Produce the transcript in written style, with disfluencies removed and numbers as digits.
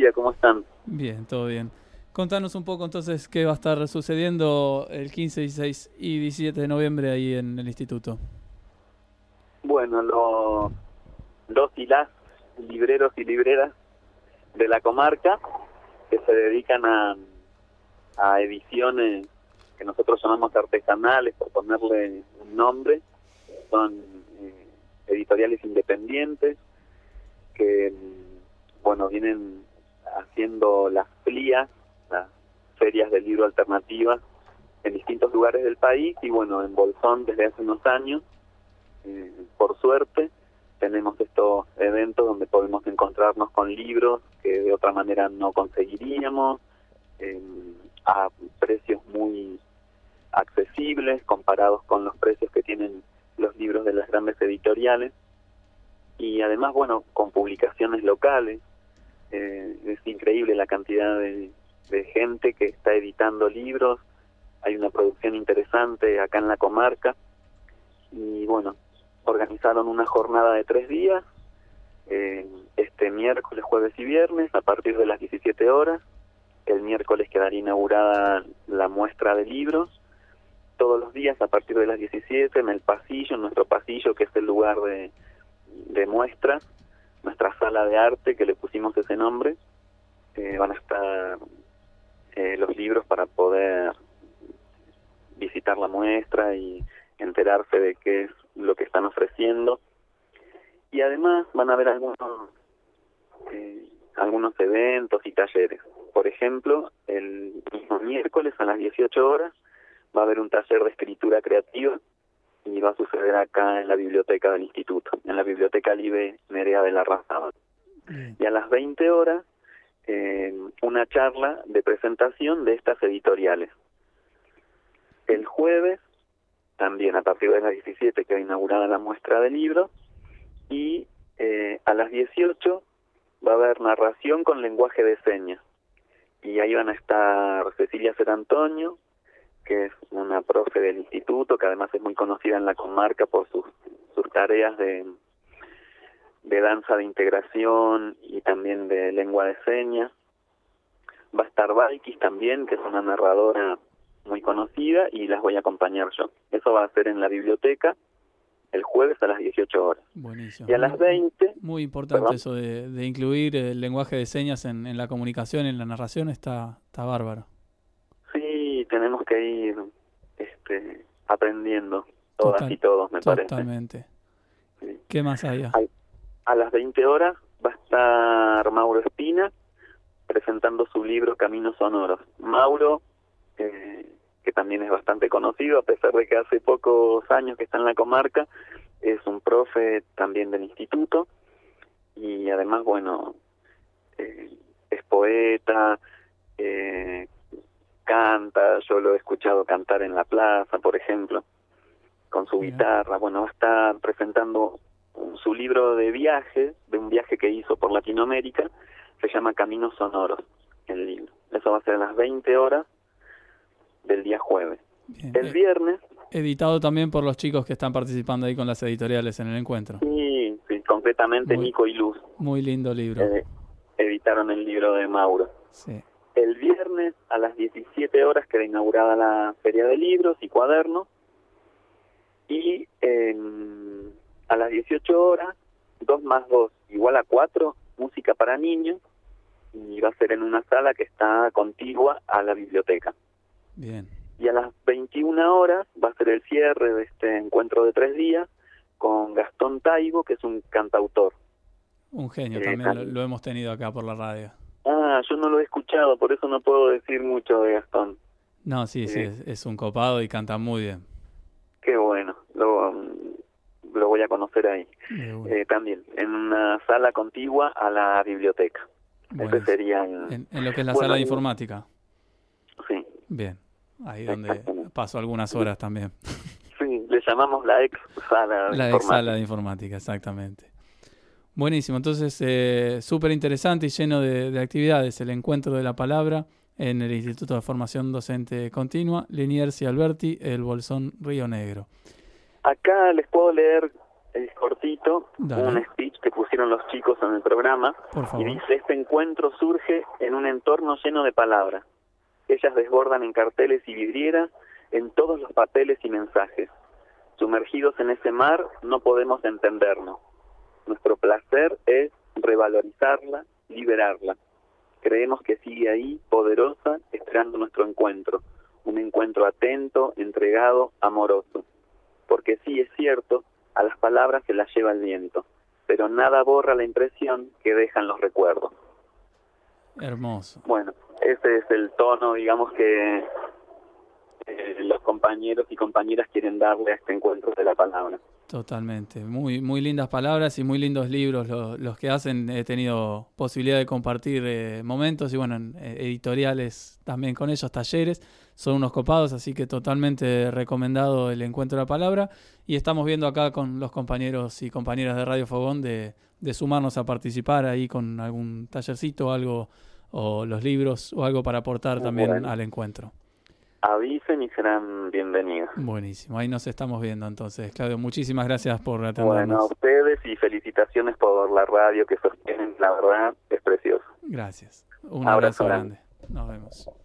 día, ¿cómo están? Bien, todo bien. Contanos un poco entonces qué va a estar sucediendo el 15, 16 y 17 de noviembre ahí en el instituto. Bueno, los y las libreros y libreras de la comarca que se dedican a ediciones que nosotros llamamos artesanales, por ponerle un nombre, son editoriales independientes que, bueno, vienen haciendo las FLIAs, las ferias del libro alternativas, en distintos lugares del país y, bueno, en Bolsón desde hace unos años. Por suerte tenemos estos eventos donde podemos encontrarnos con libros que de otra manera no conseguiríamos, a precios muy accesibles comparados con los precios que tienen los libros de las grandes editoriales, y además, bueno, con publicaciones locales. Es increíble la cantidad de gente que está editando libros. Hay una producción interesante acá en la comarca y, bueno, organizaron una jornada de 3 días, este miércoles, jueves y viernes a partir de las 17 horas. El miércoles quedaría inaugurada la muestra de libros, todos los días a partir de las 17 en el pasillo, en nuestro pasillo, que es el lugar de muestras, nuestra sala de arte, que le pusimos ese nombre. Van a estar los libros para poder visitar la muestra y enterarse de qué es lo que están ofreciendo. Y además van a haber algunos eventos y talleres. Por ejemplo, el mismo miércoles a las 18 horas va a haber un taller de escritura creativa y va a suceder acá en la biblioteca del instituto, en la biblioteca Libe Nerea de la Razada. Y a las 20 horas una charla de presentación de estas editoriales. El jueves, también a partir de las 17, queda inaugurada la muestra de libros, y a las 18 va a haber narración con lenguaje de señas. Y ahí van a estar Cecilia Cerantonio, que es una profe del instituto, que además es muy conocida en la comarca por sus tareas de danza de integración y también de lengua de señas. Va a estar Baikis también, que es una narradora muy conocida, y las voy a acompañar yo. Eso va a ser en la biblioteca el jueves a las 18 horas. Buenísimo. Y a las 20... Muy importante, ¿perdón? eso de incluir el lenguaje de señas en la comunicación, en la narración, está bárbaro. Sí, tenemos que ir aprendiendo todas y todos, me parece. Totalmente. Sí. ¿Qué más hay? A las 20 horas va a estar Mauro Espina presentando su libro Caminos Sonoros. Mauro, que también es bastante conocido, a pesar de que hace pocos años que está en la comarca, es un profe también del instituto y además, bueno, es poeta, canta. Yo lo he escuchado cantar en la plaza, por ejemplo, con su guitarra. Bueno, va a estar presentando su libro de viaje, de un viaje que hizo por Latinoamérica. Se llama Caminos Sonoros, el libro. Eso va a ser a las 20 horas del día jueves. Bien. El viernes... Editado también por los chicos que están participando ahí con las editoriales en el encuentro. Sí, concretamente Nico y Luz. Muy lindo libro. Editaron el libro de Mauro. Sí. El viernes a las 17 horas queda inaugurada la Feria de Libros y Cuadernos. Y a las 18 horas, 2 más 2 igual a 4, música para niños. Y va a ser en una sala que está contigua a la biblioteca. Bien. Y a las 21 horas va a ser el cierre de este encuentro de 3 días con Gastón Taibo, que es un cantautor. Un genio, también lo hemos tenido acá por la radio. Yo no lo he escuchado, por eso no puedo decir mucho de Gastón. No, sí, es un copado y canta muy bien. Qué bueno, lo voy a conocer ahí. También, en una sala contigua a la biblioteca. Bueno, ese sería en lo que es la sala de informática. Sí. Bien, ahí donde paso algunas horas también. Sí, le llamamos la ex sala de informática. La ex sala de informática, exactamente. Buenísimo, entonces súper interesante y lleno de actividades. El encuentro de la palabra en el Instituto de Formación Docente Continua, Liniers y Alberti, el Bolsón Río Negro. Acá les puedo leer es cortito, Dale. un speech que pusieron los chicos en el programa, Por favor. y dice: este encuentro surge en un entorno lleno de palabras. Ellas desbordan en carteles y vidrieras, en todos los papeles y mensajes. Sumergidos en ese mar, no podemos entendernos. Nuestro placer es revalorizarla, liberarla. Creemos que sigue ahí, poderosa, esperando nuestro encuentro. Un encuentro atento, entregado, amoroso. Porque sí, es cierto, a las palabras se las lleva el viento, pero nada borra la impresión que dejan los recuerdos. Hermoso. Bueno, ese es el tono, digamos, que los compañeros y compañeras quieren darle a este encuentro de la palabra. Totalmente. Muy, muy lindas palabras y muy lindos libros los que hacen. He tenido posibilidad de compartir momentos y bueno, editoriales también con ellos, talleres. Son unos copados, así que totalmente recomendado el encuentro de la palabra. Y estamos viendo acá con los compañeros y compañeras de Radio Fogón de sumarnos a participar ahí con algún tallercito o algo, o los libros o algo para aportar también al encuentro. Avisen y serán bienvenidos. Buenísimo, ahí nos estamos viendo entonces. Claudio, muchísimas gracias por atendernos. Bueno, a ustedes y felicitaciones por la radio que sostienen, la verdad, es precioso. Gracias. Un abrazo grande. Nos vemos.